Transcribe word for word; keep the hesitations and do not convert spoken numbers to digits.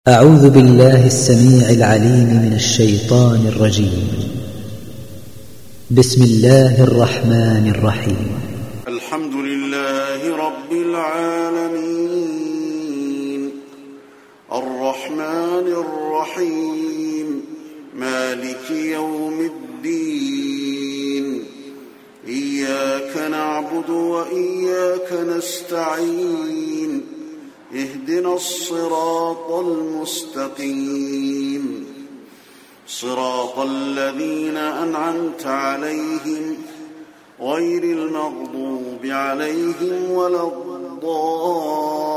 أعوذ بالله السميع العليم من الشيطان الرجيم. بسم الله الرحمن الرحيم. الحمد لله رب العالمين الرحمن الرحيم مالك يوم الدين إياك نعبد وإياك نستعين اهدنا الصراط المستقيم صراط الذين أنعمت عليهم غير المغضوب عليهم ولا الضالين